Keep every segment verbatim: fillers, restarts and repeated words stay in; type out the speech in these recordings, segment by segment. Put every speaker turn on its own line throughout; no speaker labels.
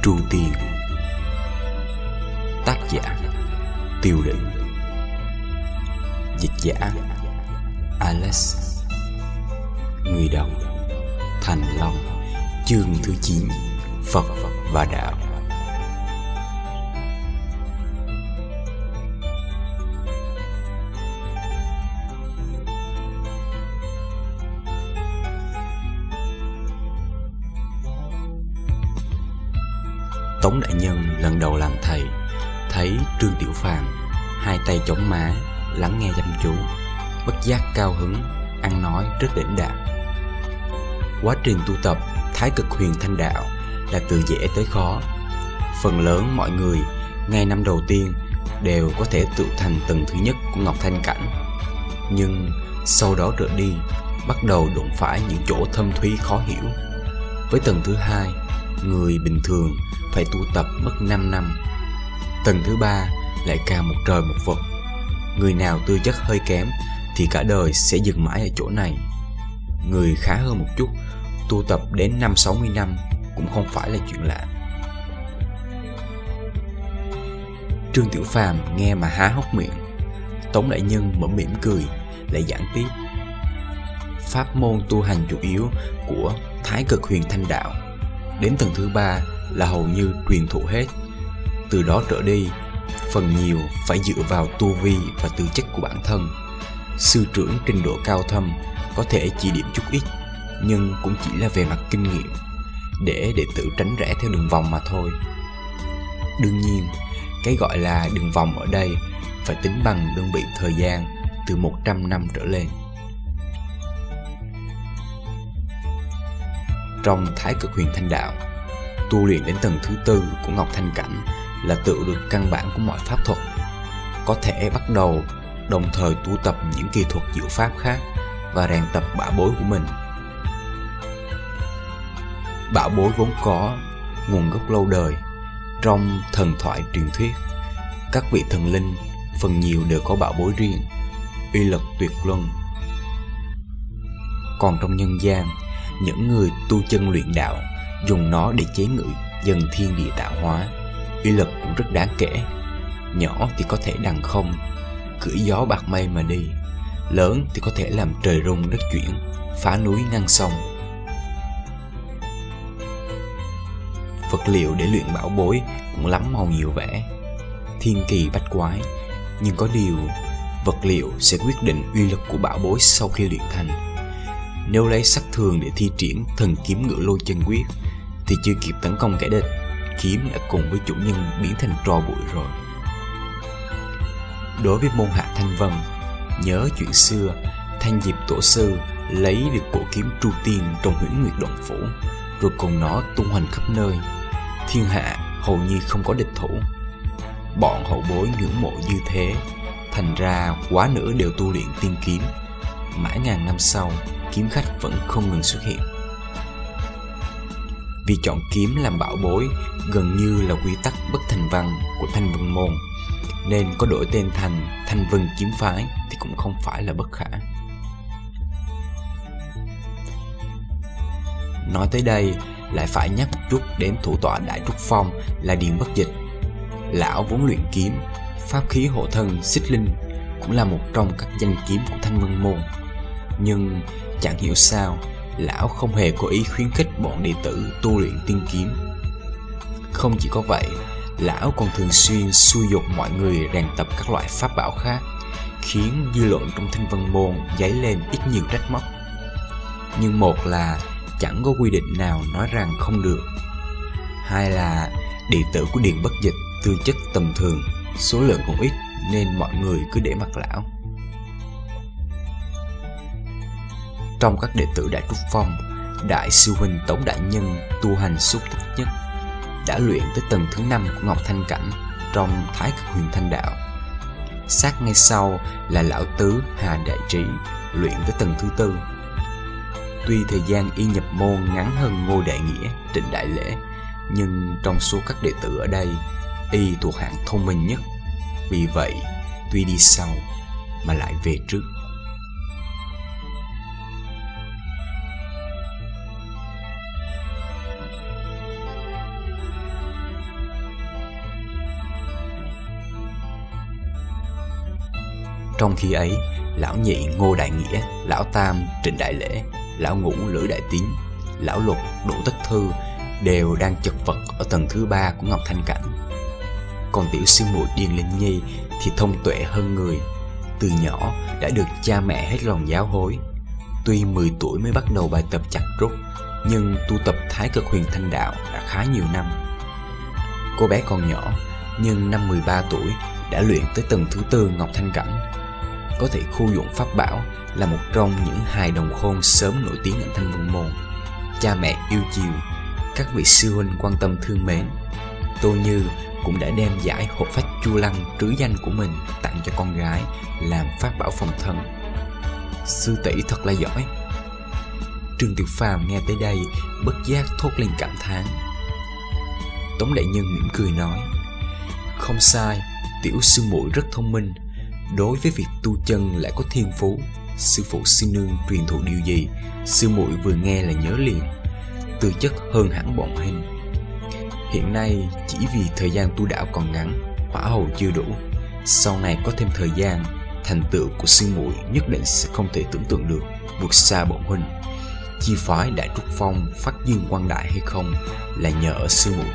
Tru Tiên. Tác giả Tiêu Định. Dịch giả Alex. Người đọc Thành Long. Chương thứ chín: Phật và Đạo. Tống đại nhân lần đầu làm thầy, thấy Trương Tiểu Phàm hai tay chống má, lắng nghe chăm chú, bất giác cao hứng, ăn nói rất đỉnh đạt. Quá trình tu tập Thái Cực Huyền Thanh Đạo là từ dễ tới khó. Phần lớn mọi người ngay năm đầu tiên đều có thể tự thành tầng thứ nhất của Ngọc Thanh Cảnh, nhưng sau đó trở đi bắt đầu đụng phải những chỗ thâm thúy khó hiểu. Với tầng thứ hai, người bình thường phải tu tập mất năm năm. Tầng thứ ba lại càng một trời một vực. Người nào tư chất hơi kém thì cả đời sẽ dừng mãi ở chỗ này. Người khá hơn một chút, tu tập đến năm sáu mươi năm cũng không phải là chuyện lạ. Trương Tiểu Phàm nghe mà há hốc miệng. Tống đại nhân mở mỉm cười, lại giảng tiếp. Pháp môn tu hành chủ yếu của Thái Cực Huyền Thanh Đạo đến tầng thứ ba là hầu như truyền thụ hết. Từ đó trở đi, phần nhiều phải dựa vào tu vi và tư chất của bản thân. Sư trưởng trình độ cao thâm có thể chỉ điểm chút ít, nhưng cũng chỉ là về mặt kinh nghiệm, để đệ tử tránh rẽ theo đường vòng mà thôi. Đương nhiên, cái gọi là đường vòng ở đây phải tính bằng đơn vị thời gian từ một trăm năm trở lên. Trong Thái Cực Huyền Thanh Đạo, tu luyện đến tầng thứ tư của Ngọc Thanh Cảnh là tự được căn bản của mọi pháp thuật. Có thể bắt đầu đồng thời tu tập những kỳ thuật diệu pháp khác và rèn tập bảo bối của mình. Bảo bối vốn có nguồn gốc lâu đời. Trong thần thoại truyền thuyết, các vị thần linh phần nhiều đều có bảo bối riêng, uy lực tuyệt luân. Còn trong nhân gian, những người tu chân luyện đạo dùng nó để chế ngự dần thiên địa tạo hóa, uy lực cũng rất đáng kể. Nhỏ thì có thể đằng không, cưỡi gió bạc mây mà đi. Lớn thì có thể làm trời rung đất chuyển, phá núi ngăn sông. Vật liệu để luyện bảo bối cũng lắm màu nhiều vẻ, thiên kỳ bách quái. Nhưng có điều, vật liệu sẽ quyết định uy lực của bảo bối sau khi luyện thành. Nếu lấy sắt thường để thi triển thần kiếm ngự lôi chân quyết thì chưa kịp tấn công kẻ địch, kiếm đã cùng với chủ nhân biến thành tro bụi rồi. Đối với môn hạ Thanh Vân, nhớ chuyện xưa Thanh Diệp tổ sư lấy được cổ kiếm Tru Tiên trong Huyễn Nguyệt Động Phủ, rồi cùng nó tung hoành khắp nơi. Thiên hạ hầu như không có địch thủ. Bọn hậu bối ngưỡng mộ như thế, thành ra quá nửa đều tu luyện tiên kiếm. Mãi ngàn năm sau, kiếm khách vẫn không ngừng xuất hiện. Vì chọn kiếm làm bảo bối gần như là quy tắc bất thành văn của Thanh Vân môn, nên có đổi tên thành Thanh Vân kiếm phái thì cũng không phải là bất khả. Nói tới đây lại phải nhắc một chút đến thủ tọa Đại Trúc Phong là Điền Bất Dịch. Lão vốn luyện kiếm, pháp khí hộ thân xích linh cũng là một trong các danh kiếm của Thanh Vân môn. Nhưng chẳng hiểu sao lão không hề có ý khuyến khích bọn đệ tử tu luyện tiên kiếm. Không chỉ có vậy, lão còn thường xuyên xúi giục mọi người rèn tập các loại pháp bảo khác, khiến dư luận trong Thanh Vân môn dấy lên ít nhiều trách móc. Nhưng một là chẳng có quy định nào nói rằng không được, hai là đệ tử của Điền Bất Dịch tư chất tầm thường, số lượng cũng ít, nên mọi người cứ để mặc lão. Trong các đệ tử Đại Trúc Phong, Đại sư huynh Tống đại nhân tu hành xúc tích nhất, đã luyện tới tầng thứ năm của Ngọc Thanh Cảnh trong Thái Cực Huyền Thanh Đạo. Sát ngay sau là lão tứ Hà Đại Trí, luyện tới tầng thứ tư. Tuy thời gian y nhập môn ngắn hơn Ngô Đại Nghĩa, Trịnh Đại Lễ, nhưng trong số các đệ tử ở đây, y thuộc hạng thông minh nhất. Vì vậy, tuy đi sau mà lại về trước. Trong khi ấy, lão nhị Ngô Đại Nghĩa, lão tam Trịnh Đại Lễ, lão ngũ Lữ Đại Tín, lão lục Đỗ Tất Thư đều đang chật vật ở tầng thứ ba của Ngọc Thanh Cảnh. Còn tiểu sư muội Điền Linh Nhi thì thông tuệ hơn người, từ nhỏ đã được cha mẹ hết lòng giáo hối. Tuy mười tuổi mới bắt đầu bài tập chặt rút, nhưng tu tập Thái Cực Huyền Thanh Đạo đã khá nhiều năm. Cô bé còn nhỏ, nhưng năm mười ba tuổi đã luyện tới tầng thứ tư Ngọc Thanh Cảnh, có thể khu dụng pháp bảo, là một trong những hài đồng khôn sớm nổi tiếng ở Thanh Vân Môn. Cha mẹ yêu chiều, các vị sư huynh quan tâm thương mến. Tô Như cũng đã đem giải hộ phách Chu Lăng trứ danh của mình tặng cho con gái làm pháp bảo phòng thân. Sư tỷ thật là giỏi. Trương Tiểu Phàm nghe tới đây bất giác thốt lên cảm thán. Tống đại nhân mỉm cười nói: không sai, tiểu sư muội rất thông minh. Đối với việc tu chân lại có thiên phú. Sư phụ sư nương truyền thụ điều gì, sư muội vừa nghe là nhớ liền. Tư chất hơn hẳn bọn hình. Hiện nay chỉ vì thời gian tu đạo còn ngắn, hỏa hầu chưa đủ. Sau này có thêm thời gian, thành tựu của sư muội nhất định sẽ không thể tưởng tượng được, vượt xa bọn huynh. Chi phái Đại Trúc Phong phát dương quang đại hay không là nhờ ở sư muội.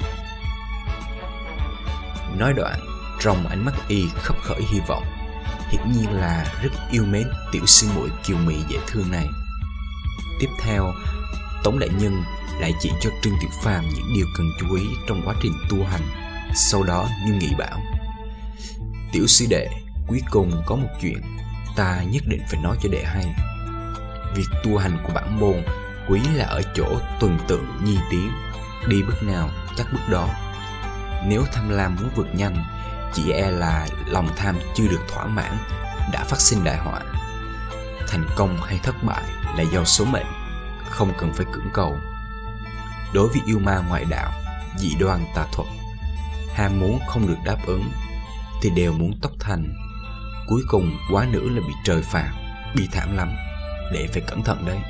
Nói đoạn, trong ánh mắt y khấp khởi hy vọng, hiển nhiên là rất yêu mến tiểu sư muội kiều mị dễ thương này. Tiếp theo, Tống đại nhân lại chỉ cho Trương Tiểu Phàm những điều cần chú ý trong quá trình tu hành. Sau đó như nghị bảo: tiểu sư đệ, cuối cùng có một chuyện ta nhất định phải nói cho đệ hay. Việc tu hành của bản môn quý là ở chỗ tuần tự nhi tiến, đi bước nào chắc bước đó. Nếu tham lam muốn vượt nhanh, chỉ e là lòng tham chưa được thỏa mãn đã phát sinh đại họa. Thành công hay thất bại là do số mệnh, không cần phải cưỡng cầu. Đối với yêu ma ngoại đạo, dị đoan tà thuật, ham muốn không được đáp ứng thì đều muốn tốc thành. Cuối cùng quá nữa là bị trời phạt, bi thảm lắm, để phải cẩn thận đấy.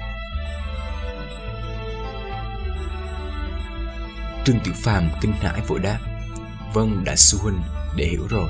Trương Tiểu Phàm kinh hãi vội đáp: vâng, đại sư huynh, để hiểu rồi.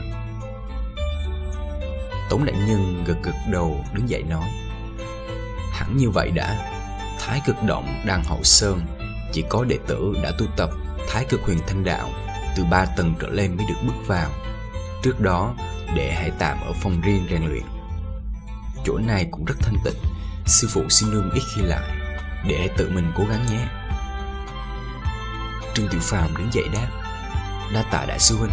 Tống đại nhân gật gật đầu đứng dậy nói: hẳn như vậy đã. Thái Cực Động Đàn Hậu Sơn chỉ có đệ tử đã tu tập Thái Cực Huyền Thanh Đạo từ ba tầng trở lên mới được bước vào. Trước đó đệ hãy tạm ở phòng riêng rèn luyện. Chỗ này cũng rất thanh tịnh, sư phụ sư nương ít khi lại, đệ hãy tự mình cố gắng nhé. Trương Tiểu Phàm đứng dậy đáp: đa tạ đại sư huynh.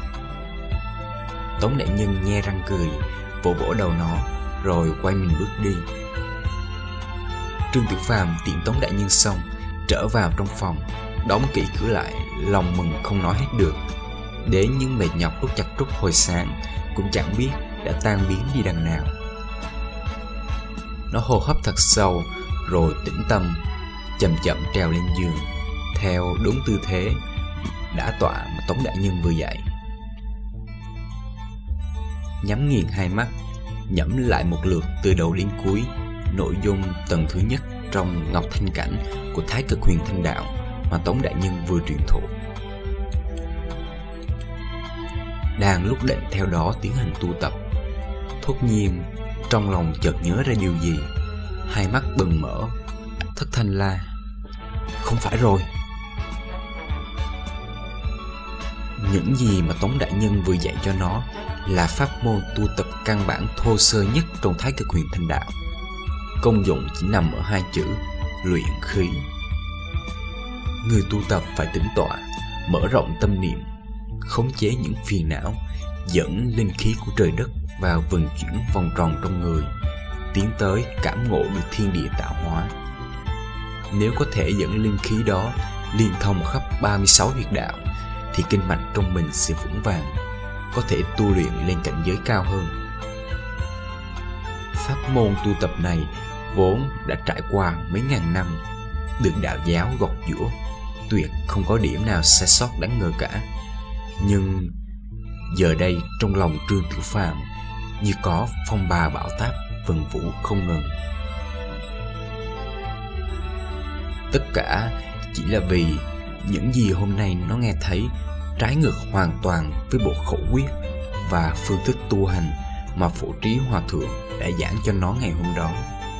Tống đại nhân nhe răng cười, vỗ vỗ đầu nó, rồi quay mình bước đi. Trương Tiểu Phàm tiễn Tống đại nhân xong, trở vào trong phòng, đóng kỹ cửa lại, lòng mừng không nói hết được. Đến những mệt nhọc lúc chặt trúc hồi sáng cũng chẳng biết đã tan biến đi đằng nào. Nó hô hấp thật sâu, rồi tĩnh tâm, chậm chậm trèo lên giường, theo đúng tư thế đã tọa mà Tống đại nhân vừa dạy. Nhắm nghiền hai mắt, nhẩm lại một lượt từ đầu đến cuối nội dung tầng thứ nhất trong Ngọc Thanh Cảnh của Thái Cực Huyền Thanh Đạo mà Tống đại nhân vừa truyền thụ. Đang lúc định theo đó tiến hành tu tập, thốt nhiên trong lòng chợt nhớ ra điều gì, hai mắt bừng mở, thất thanh la: không phải rồi. Những gì mà Tống đại nhân vừa dạy cho nó là pháp môn tu tập căn bản thô sơ nhất trong Thái Cực Huyền Thanh Đạo. Công dụng chỉ nằm ở hai chữ luyện khí. Người tu tập phải tĩnh tọa, mở rộng tâm niệm, khống chế những phiền não, dẫn linh khí của trời đất vào vận chuyển vòng tròn trong người, tiến tới cảm ngộ được thiên địa tạo hóa. Nếu có thể dẫn linh khí đó liên thông khắp ba mươi sáu huyệt đạo thì kinh mạch trong mình sẽ vững vàng, có thể tu luyện lên cảnh giới cao hơn. Pháp môn tu tập này vốn đã trải qua mấy ngàn năm, được đạo giáo gọt giũa, tuyệt không có điểm nào sai sót đáng ngờ cả. Nhưng giờ đây trong lòng Trương Tiểu Phàm như có phong ba bão táp vần vũ không ngừng. Tất cả chỉ là vì những gì hôm nay nó nghe thấy trái ngược hoàn toàn với bộ khẩu quyết và phương thức tu hành mà Phổ Trí Hòa Thượng đã giảng cho nó ngày hôm đó.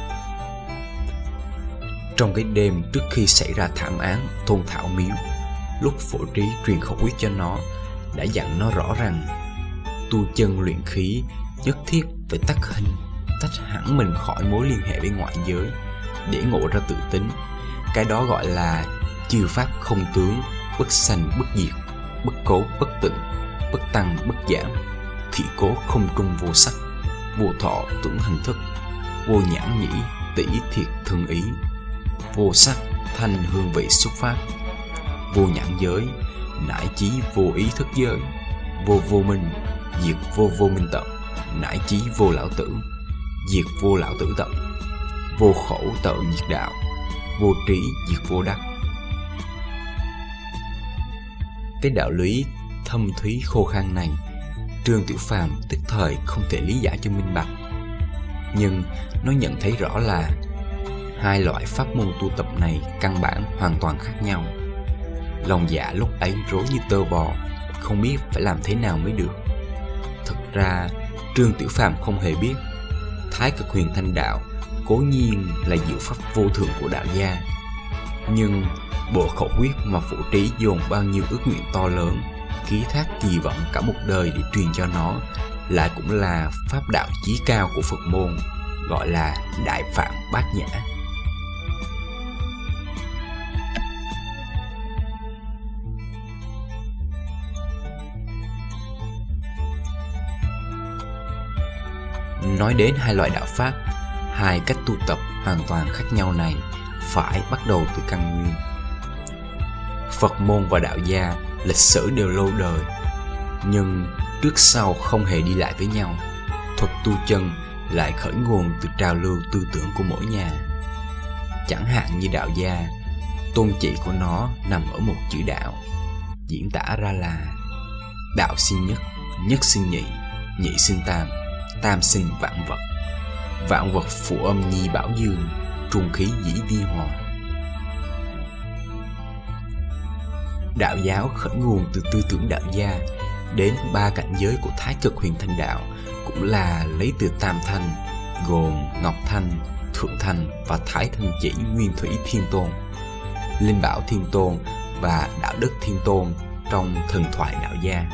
Trong cái đêm trước khi xảy ra thảm án thôn Thảo Miếu, lúc Phổ Trí truyền khẩu quyết cho nó, đã dặn nó rõ rằng tu chân luyện khí nhất thiết phải tách hình, tách hẳn mình khỏi mối liên hệ với ngoại giới để ngộ ra tự tính. Cái đó gọi là chư pháp không tướng, bất sanh bất diệt, bất cố bất tịnh, bất tăng bất giảm, thị cố không trung vô sắc, vô thọ tưởng hành thức, vô nhãn nhĩ tỷ thiệt thân ý, vô sắc thanh hương vị xuất phát, vô nhãn giới nải chí vô ý thức giới, vô vô minh diệt vô vô minh tận, nải chí vô lão tử diệt vô lão tử tận, vô khổ tự diệt đạo, vô trí diệt vô đắc. Cái đạo lý thâm thúy khô khan này, Trương Tiểu Phàm tức thời không thể lý giải cho minh bạch, nhưng nó nhận thấy rõ là hai loại pháp môn tu tập này căn bản hoàn toàn khác nhau. Lòng dạ lúc ấy rối như tơ vò, không biết phải làm thế nào mới được. Thực ra Trương Tiểu Phàm không hề biết Thái Cực Huyền Thanh Đạo cố nhiên là diệu pháp vô thượng của đạo gia, nhưng bộ khẩu quyết mà Phổ Trí dồn bao nhiêu ước nguyện to lớn, ký thác kỳ vọng cả một đời để truyền cho nó, lại cũng là pháp đạo chí cao của Phật môn, gọi là Đại Phạm Bát Nhã. Nói đến hai loại đạo pháp, hai cách tu tập hoàn toàn khác nhau này, phải bắt đầu từ căn nguyên. Phật môn và đạo gia lịch sử đều lâu đời, nhưng trước sau không hề đi lại với nhau. Thuật tu chân lại khởi nguồn từ trào lưu tư tưởng của mỗi nhà. Chẳng hạn như đạo gia, tôn chỉ của nó nằm ở một chữ đạo, diễn tả ra là đạo sinh nhất, nhất sinh nhị, nhị sinh tam, tam sinh vạn vật, vạn vật phụ âm nhi bảo dương, trung khí dĩ vi hòa. Đạo giáo khởi nguồn từ tư tưởng đạo gia, đến ba cảnh giới của Thái Cực Huyền Thanh Đạo cũng là lấy từ tam thanh, gồm Ngọc Thanh, Thượng Thanh và Thái Thanh chỉ Nguyên Thủy Thiên Tôn, Linh Bảo Thiên Tôn và Đạo Đức Thiên Tôn trong thần thoại đạo gia.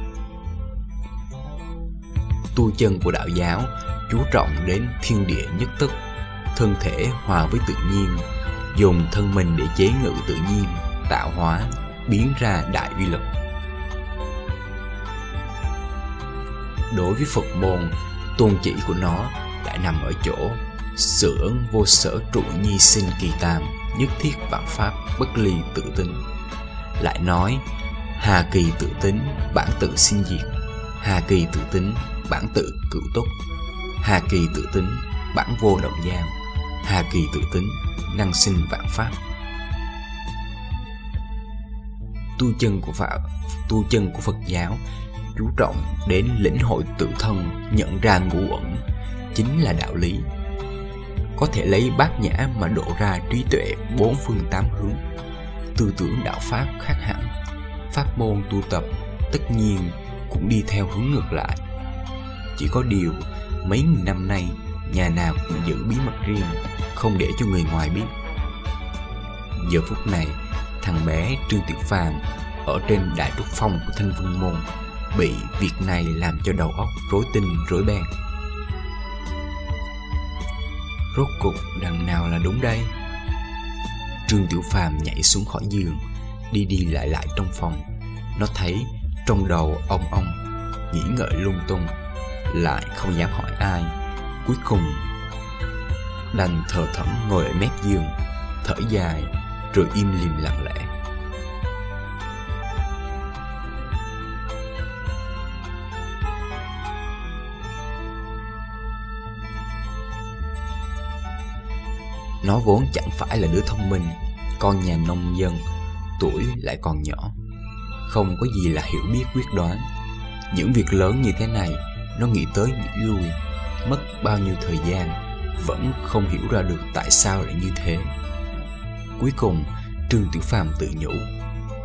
Tu chân của đạo giáo chú trọng đến thiên địa nhất tức, thân thể hòa với tự nhiên, dùng thân mình để chế ngự tự nhiên, tạo hóa, biến ra đại uy lực. Đối với Phật môn, tôn chỉ của nó lại nằm ở chỗ sự ấn vô sở trụ nhi sinh kỳ tam, nhất thiết vạn pháp bất ly tự tính. Lại nói hà kỳ tự tính, bản tự sinh diệt, hà kỳ tự tính, bản tự cựu túc, hà kỳ tự tính, bản vô động giao, hà kỳ tự tính, năng sinh vạn pháp. Tu chân của Phật, tu chân của Phật giáo chú trọng đến lĩnh hội tự thân, nhận ra ngũ uẩn, chính là đạo lý. Có thể lấy bát nhã mà độ ra trí tuệ bốn phương tám hướng. Tư tưởng đạo pháp khác hẳn, pháp môn tu tập tất nhiên cũng đi theo hướng ngược lại. Chỉ có điều mấy nghìn năm nay nhà nào cũng giữ bí mật riêng, không để cho người ngoài biết. Giờ phút này, thằng bé Trương Tiểu Phàm ở trên đại trúc phong của Thanh Vân Môn bị việc này làm cho đầu óc rối tinh rối beng. Rốt cuộc đằng nào là đúng đây? Trương Tiểu Phàm nhảy xuống khỏi giường, đi đi lại lại trong phòng. Nó thấy trong đầu ong ong, nghĩ ngợi lung tung, lại không dám hỏi ai. Cuối cùng đành thờ thẫn ngồi ở mép giường, thở dài rồi im lìm lặng lẽ. Nó vốn chẳng phải là đứa thông minh, con nhà nông dân, tuổi lại còn nhỏ, không có gì là hiểu biết quyết đoán. Những việc lớn như thế này nó nghĩ tới nghĩ lui, mất bao nhiêu thời gian, vẫn không hiểu ra được tại sao lại như thế. Cuối cùng Trương Tiểu Phàm tự nhủ,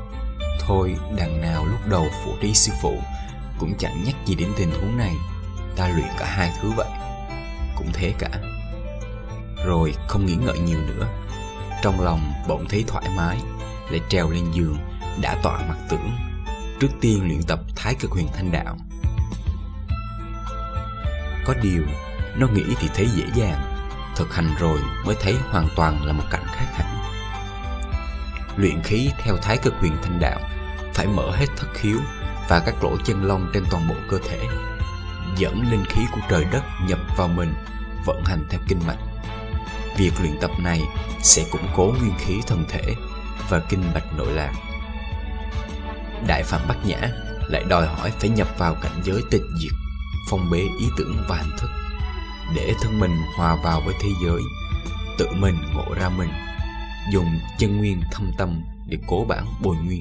thôi đằng nào lúc đầu Phổ Trí sư phụ cũng chẳng nhắc gì đến tình huống này, ta luyện cả hai thứ vậy. Cũng thế cả. Rồi không nghĩ ngợi nhiều nữa, trong lòng bỗng thấy thoải mái, lại trèo lên giường đã tọa mặt tưởng. Trước tiên luyện tập Thái Cực Huyền Thanh Đạo. Có điều nó nghĩ thì thấy dễ dàng, thực hành rồi mới thấy hoàn toàn là một cảnh khác hẳn. Luyện khí theo Thái Cực Huyền Thanh Đạo phải mở hết thất khiếu và các lỗ chân lông trên toàn bộ cơ thể, dẫn linh khí của trời đất nhập vào mình, vận hành theo kinh mạch. Việc luyện tập này sẽ củng cố nguyên khí thân thể và kinh mạch nội lạc. Đại Phạm Bát Nhã lại đòi hỏi phải nhập vào cảnh giới tịch diệt, phong bế ý tưởng và hành thức, để thân mình hòa vào với thế giới, tự mình ngộ ra mình, dùng chân nguyên thâm tâm để cố bản bồi nguyên.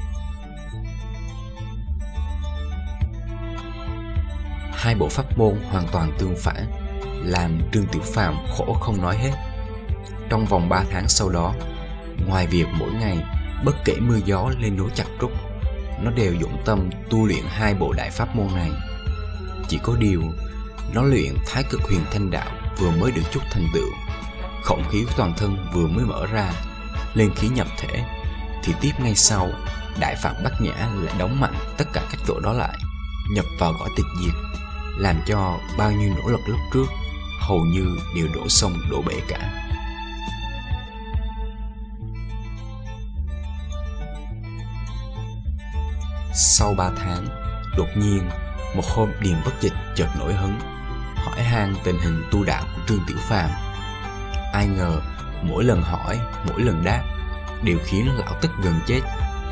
Hai bộ pháp môn hoàn toàn tương phản, làm Trương Tiểu Phàm khổ không nói hết. Trong vòng ba tháng sau đó, ngoài việc mỗi ngày bất kể mưa gió lên núi chặt trúc, nó đều dũng tâm tu luyện hai bộ đại pháp môn này. Chỉ có điều, nó luyện Thái Cực Huyền Thanh Đạo vừa mới được chút thành tựu, khổng khí của toàn thân vừa mới mở ra, lên khí nhập thể, thì tiếp ngay sau, Đại Phạm Bát Nhã lại đóng mạnh tất cả các chỗ đó lại, nhập vào cõi tịch diệt, làm cho bao nhiêu nỗ lực lúc trước hầu như đều đổ sông đổ bể cả. Sau ba tháng, đột nhiên một hôm Điền Bất Dịch chợt nổi hứng, hỏi han tình hình tu đạo của Trương Tiểu Phàm. Ai ngờ mỗi lần hỏi, mỗi lần đáp đều khiến lão tức gần chết.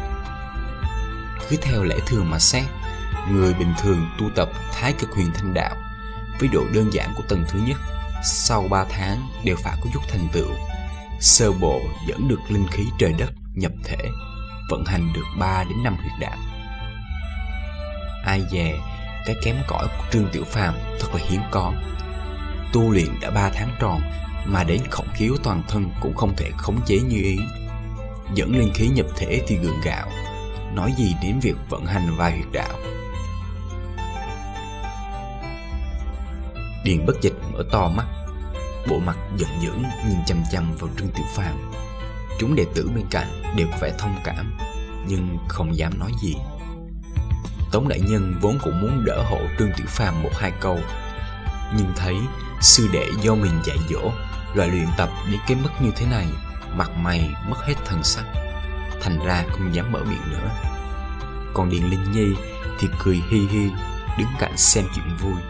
Cứ theo lẽ thường mà xét, người bình thường tu tập Thái Cực Huyền Thanh Đạo với độ đơn giản của tầng thứ nhất, sau ba tháng đều phải có chút thành tựu, sơ bộ dẫn được linh khí trời đất nhập thể, vận hành được ba đến năm huyệt đạo. Ai dè cái kém cỏi của Trương Tiểu Phàm thật là hiếm có. Tu luyện đã ba tháng tròn mà đến khổng khiếu toàn thân cũng không thể khống chế như ý, dẫn linh khí nhập thể thì gượng gạo, nói gì đến việc vận hành vài huyệt đạo. Điền Bất Dịch mở to mắt, bộ mặt giận dữ nhìn chằm chằm vào Trương Tiểu Phàm. Chúng đệ tử bên cạnh đều có vẻ thông cảm, nhưng không dám nói gì. Tống đại nhân vốn cũng muốn đỡ hộ Trương Tiểu Phàm một hai câu, nhưng thấy sư đệ do mình dạy dỗ, loại luyện tập đến cái mức như thế này, mặt mày mất hết thần sắc, thành ra không dám mở miệng nữa. Còn Điền Linh Nhi thì cười hi hi, đứng cạnh xem chuyện vui.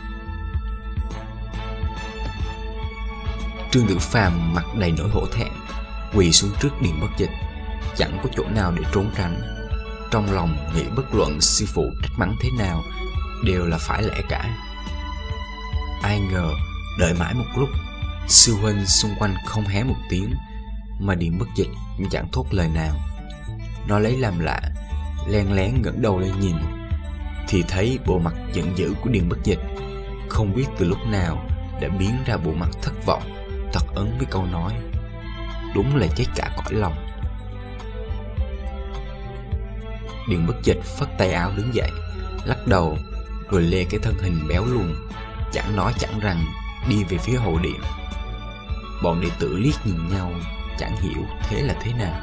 Trương Tiểu Phàm mặt đầy nỗi hổ thẹn, quỳ xuống trước Điền Bất Dịch, chẳng có chỗ nào để trốn tránh. Trong lòng nghĩ bất luận sư phụ trách mắng thế nào đều là phải lẽ cả. Ai ngờ đợi mãi một lúc, sư huynh xung quanh không hé một tiếng, mà Điền Bất Dịch cũng chẳng thốt lời nào. Nó lấy làm lạ, len lén ngẩng đầu lên nhìn, thì thấy bộ mặt giận dữ của Điền Bất Dịch không biết từ lúc nào đã biến ra bộ mặt thất vọng, tật ấn với câu nói: đúng là chết cả cõi lòng. Điền Bất Dịch phất tay áo đứng dậy, lắc đầu, rồi lê cái thân hình béo lùn, chẳng nói chẳng rằng đi về phía hậu điện. Bọn đệ tử liếc nhìn nhau, chẳng hiểu thế là thế nào.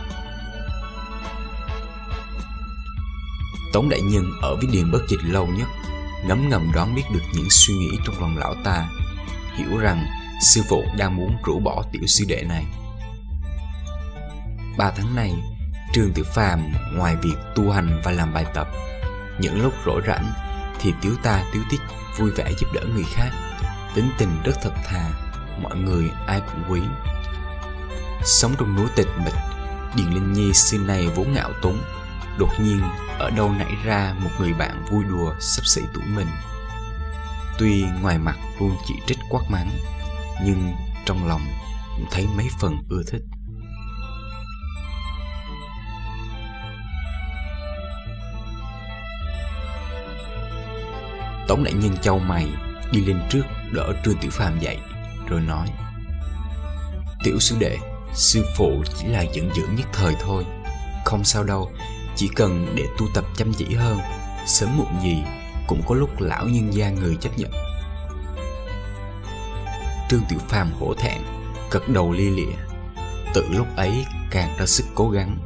Tống đại nhân ở với Điền Bất Dịch lâu nhất, ngấm ngầm đoán biết được những suy nghĩ trong lòng lão ta, hiểu rằng sư phụ đang muốn rũ bỏ tiểu sư đệ này. Ba tháng này, Trương Tiểu Phàm ngoài việc tu hành và làm bài tập, những lúc rỗi rảnh thì tiếu ta tiếu tích, vui vẻ giúp đỡ người khác, tính tình rất thật thà, mọi người ai cũng quý. Sống trong núi tịch mịch, Điền Linh Nhi xưa này vốn ngạo túng, đột nhiên ở đâu nảy ra một người bạn vui đùa xấp xỉ tuổi mình. Tuy ngoài mặt luôn chỉ trích quát mắng, nhưng trong lòng cũng thấy mấy phần ưa thích. Tống đại nhân chau mày, đi lên trước đỡ Trương Tiểu Phàm dậy, rồi nói: tiểu sư đệ, sư phụ chỉ là giận dữ nhất thời thôi, không sao đâu, chỉ cần để tu tập chăm chỉ hơn, sớm muộn gì cũng có lúc lão nhân gia người chấp nhận. Trương Tiểu Phàm hổ thẹn, gật đầu lia lịa. Từ lúc ấy càng ra sức cố gắng.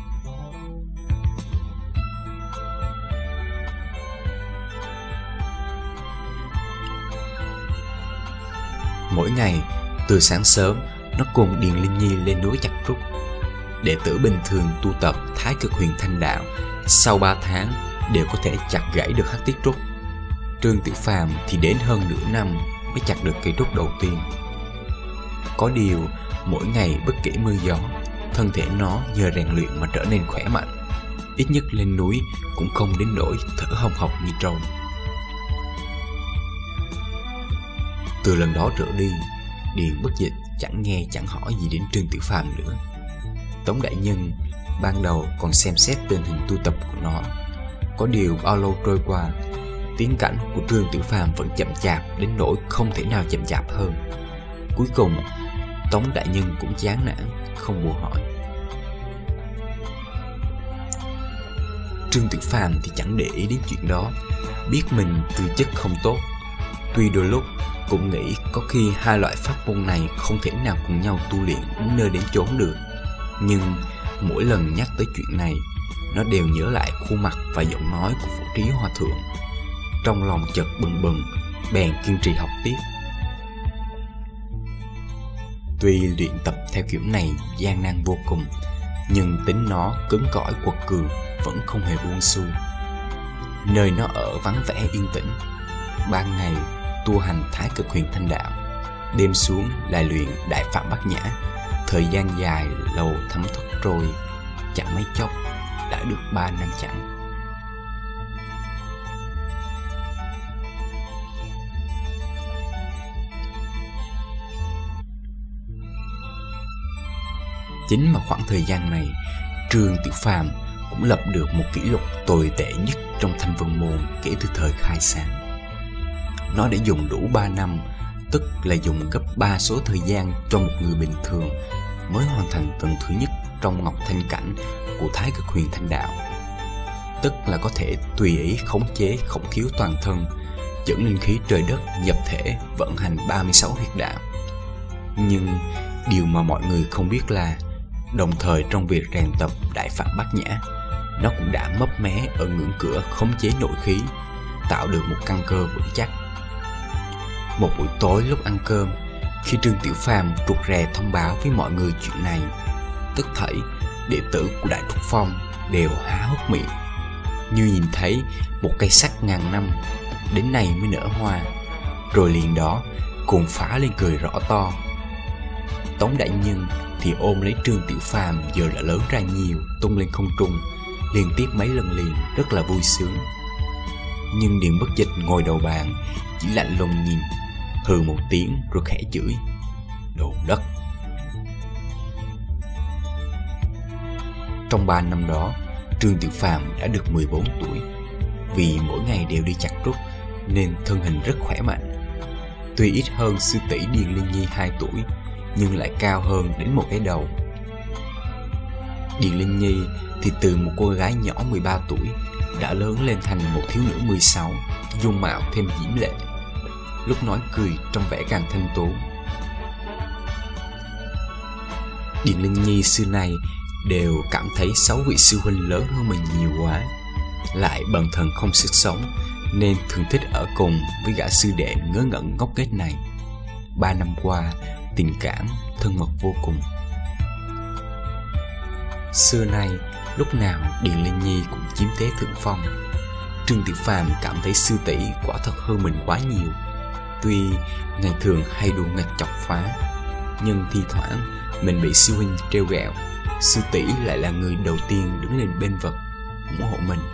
Mỗi ngày, từ sáng sớm, nó cùng Điền Linh Nhi lên núi chặt trúc. Đệ tử bình thường tu tập Thái Cực Huyền Thanh Đạo, sau ba tháng đều có thể chặt gãy được hắc tiết trúc. Trương Tiểu Phàm thì đến hơn nửa năm mới chặt được cây trúc đầu tiên. Có điều, mỗi ngày bất kể mưa gió, thân thể nó nhờ rèn luyện mà trở nên khỏe mạnh. Ít nhất lên núi cũng không đến nỗi thở hồng hộc như trâu. Từ lần đó trở đi, Điền Bất Dịch chẳng nghe chẳng hỏi gì đến Trương Tiểu Phàm nữa. Tống đại nhân ban đầu còn xem xét tình hình tu tập của nó. Có điều bao lâu trôi qua, tiến cảnh của Trương Tiểu Phàm vẫn chậm chạp đến nỗi không thể nào chậm chạp hơn. Cuối cùng, Tống đại nhân cũng chán nản, không buồn hỏi. Trương Tiểu Phàm thì chẳng để ý đến chuyện đó, biết mình tư chất không tốt. Tuy đôi lúc cũng nghĩ có khi hai loại pháp môn này không thể nào cùng nhau tu luyện đến nơi đến chốn được. Nhưng mỗi lần nhắc tới chuyện này, nó đều nhớ lại khuôn mặt và giọng nói của Phổ Trí Hòa Thượng. Trong lòng chợt bừng bừng, bèn kiên trì học tiếp. Tuy luyện tập theo kiểu này gian nan vô cùng, nhưng tính nó cứng cỏi quật cường vẫn không hề buông xuôi. Nơi nó ở vắng vẻ yên tĩnh, ban ngày tu hành Thái Cực Huyền Thanh Đạo, đêm xuống lại luyện Đại Phạm Bát Nhã. Thời gian dài lâu thấm thoát trôi, chẳng mấy chốc đã được ba năm chẳng. Chính vào khoảng thời gian này, Trương Tiểu Phàm cũng lập được một kỷ lục tồi tệ nhất trong Thanh Vân Môn kể từ thời khai sáng. Nó đã dùng đủ ba năm, tức là dùng gấp ba số thời gian cho một người bình thường mới hoàn thành tầng thứ nhất trong Ngọc Thanh Cảnh của Thái Cực Huyền Thanh Đạo. Tức là có thể tùy ý khống chế khổng khiếu toàn thân, dẫn linh khí trời đất nhập thể, vận hành ba mươi sáu huyệt đạo. Nhưng điều mà mọi người không biết là đồng thời trong việc rèn tập Đại Phạm Bát Nhã, nó cũng đã mấp mé ở ngưỡng cửa khống chế nội khí, tạo được một căn cơ vững chắc. Một buổi tối lúc ăn cơm, khi Trương Tiểu Phàm rụt rè thông báo với mọi người chuyện này, tất thảy đệ tử của Đại Trúc Phong đều há hốc miệng, như nhìn thấy một cây sắc ngàn năm đến nay mới nở hoa, rồi liền đó cùng phá lên cười rõ to. Tống đại nhân thì ôm lấy Trương Tiểu Phàm giờ đã lớn ra nhiều, tung lên không trung liên tiếp mấy lần liền, rất là vui sướng. Nhưng Điền Bất Dịch ngồi đầu bàn chỉ lạnh lùng nhìn, hừ một tiếng rồi khẽ chửi: đồ đất. Trong ba năm đó, Trương Tiểu Phàm đã được mười bốn tuổi. Vì mỗi ngày đều đi chặt trúc nên thân hình rất khỏe mạnh. Tuy ít hơn sư tỷ Điền Linh Nhi hai tuổi, nhưng lại cao hơn đến một cái đầu. Điền Linh Nhi thì từ một cô gái nhỏ mười ba tuổi đã lớn lên thành một thiếu nữ mười sáu, dung mạo thêm diễm lệ, lúc nói cười trong vẻ càng thanh tú. Điền Linh Nhi xưa nay đều cảm thấy sáu vị sư huynh lớn hơn mình nhiều quá, lại bần thần không sức sống, nên thường thích ở cùng với gã sư đệ ngớ ngẩn ngốc nghếch này. Ba năm qua, tình cảm thân mật vô cùng. Xưa nay, lúc nào Điền Linh Nhi cũng chiếm thế thượng phong. Trương Tiểu Phàm cảm thấy sư tỷ quả thật hơn mình quá nhiều. Tuy ngày thường hay đùa nghịch chọc phá, nhưng thi thoảng mình bị sư huynh trêu ghẹo, sư tỷ lại là người đầu tiên đứng lên bên vực, ủng hộ mình.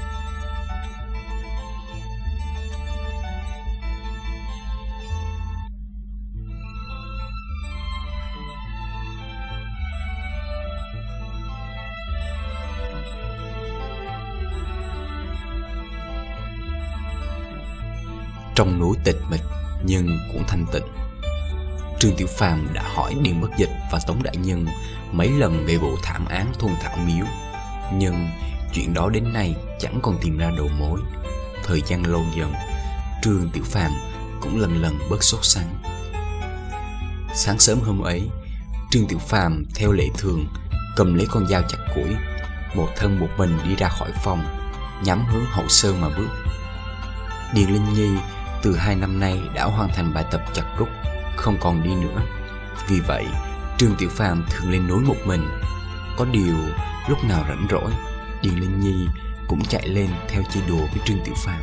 Trong núi tịch mịch nhưng cũng thanh tịnh, Trương Tiểu Phàm đã hỏi Điền Bất Dịch và Tống đại nhân mấy lần về vụ thảm án thôn Thảo Miếu, nhưng chuyện đó đến nay chẳng còn tìm ra đầu mối. thời gian lâu dần, Trương Tiểu Phàm cũng lần lần bớt sốt sắng. Sáng sớm hôm ấy, Trương Tiểu Phàm theo lệ thường cầm lấy con dao chặt củi, một thân một mình đi ra khỏi phòng, nhắm hướng hậu sơn mà bước. Điền Linh Nhi từ hai năm nay đã hoàn thành bài tập chặt rút, không còn đi nữa. Vì vậy, Trương Tiểu Phàm thường lên núi một mình. Có điều, lúc nào rảnh rỗi, Điền Linh Nhi cũng chạy lên theo chơi đùa với Trương Tiểu Phàm.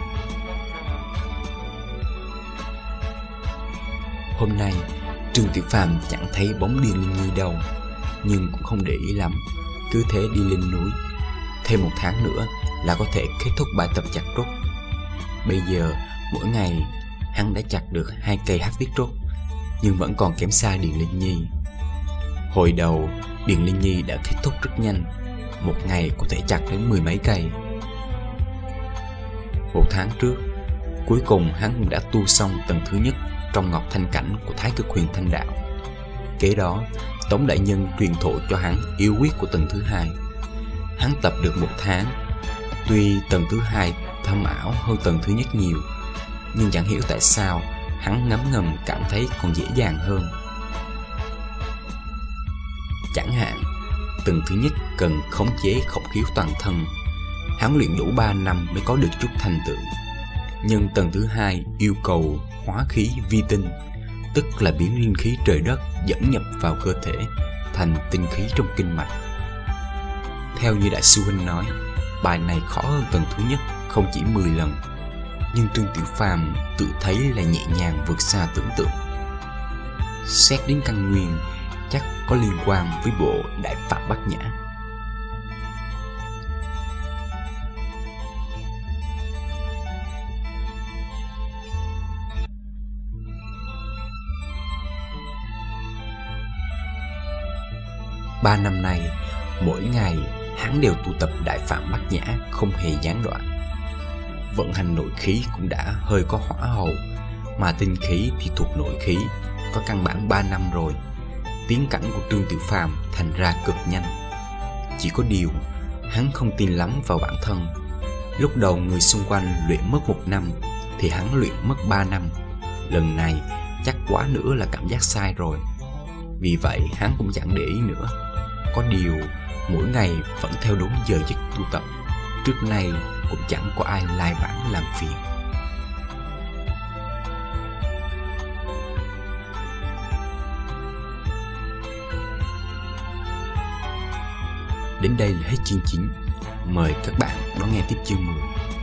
Hôm nay, Trương Tiểu Phàm chẳng thấy bóng Điền Linh Nhi đâu, nhưng cũng không để ý lắm, cứ thế đi lên núi. Thêm một tháng nữa là có thể kết thúc bài tập chặt rút. Bây giờ, mỗi ngày, hắn đã chặt được hai cây hắc tiết rút, nhưng vẫn còn kém xa Điền Linh Nhi. Hồi đầu, Điền Linh Nhi đã kết thúc rất nhanh, một ngày có thể chặt đến mười mấy cây. Một tháng trước, cuối cùng hắn cũng đã tu xong tầng thứ nhất trong Ngọc Thanh Cảnh của Thái Cực Huyền Thanh Đạo. Kế đó, Tống đại nhân truyền thụ cho hắn yếu quyết của tầng thứ hai. Hắn tập được một tháng, tuy tầng thứ hai thâm ảo hơn tầng thứ nhất nhiều, nhưng chẳng hiểu tại sao hắn ngấm ngầm cảm thấy còn dễ dàng hơn. Chẳng hạn, tầng thứ nhất cần khống chế khẩu khiếu toàn thân, hắn luyện đủ ba năm mới có được chút thành tựu. Nhưng tầng thứ hai yêu cầu hóa khí vi tinh, tức là biến linh khí trời đất dẫn nhập vào cơ thể thành tinh khí trong kinh mạch. Theo như đại sư huynh nói, bài này khó hơn tầng thứ nhất không chỉ mười lần, nhưng Trương Tiểu Phàm tự thấy là nhẹ nhàng vượt xa tưởng tượng. Xét đến căn nguyên, chắc có liên quan với bộ Đại Phạm Bát Nhã. Ba năm nay, mỗi ngày hắn đều tu tập Đại Phạm Bát Nhã không hề gián đoạn. Vận hành nội khí cũng đã hơi có hỏa hầu, mà tinh khí thì thuộc nội khí, có căn bản ba năm rồi. Tiến cảnh của Trương Tiểu Phàm thành ra cực nhanh. Chỉ có điều, hắn không tin lắm vào bản thân. Lúc đầu người xung quanh luyện mất một năm, thì hắn luyện mất ba năm. Lần này chắc quá nữa là cảm giác sai rồi. Vì vậy hắn cũng chẳng để ý nữa. Có điều, mỗi ngày vẫn theo đúng giờ giấc tu tập. Trước nay cũng chẳng có ai lai vãng làm phiền. Đến đây là hết chương chín. Mời các bạn đón nghe tiếp chương mười.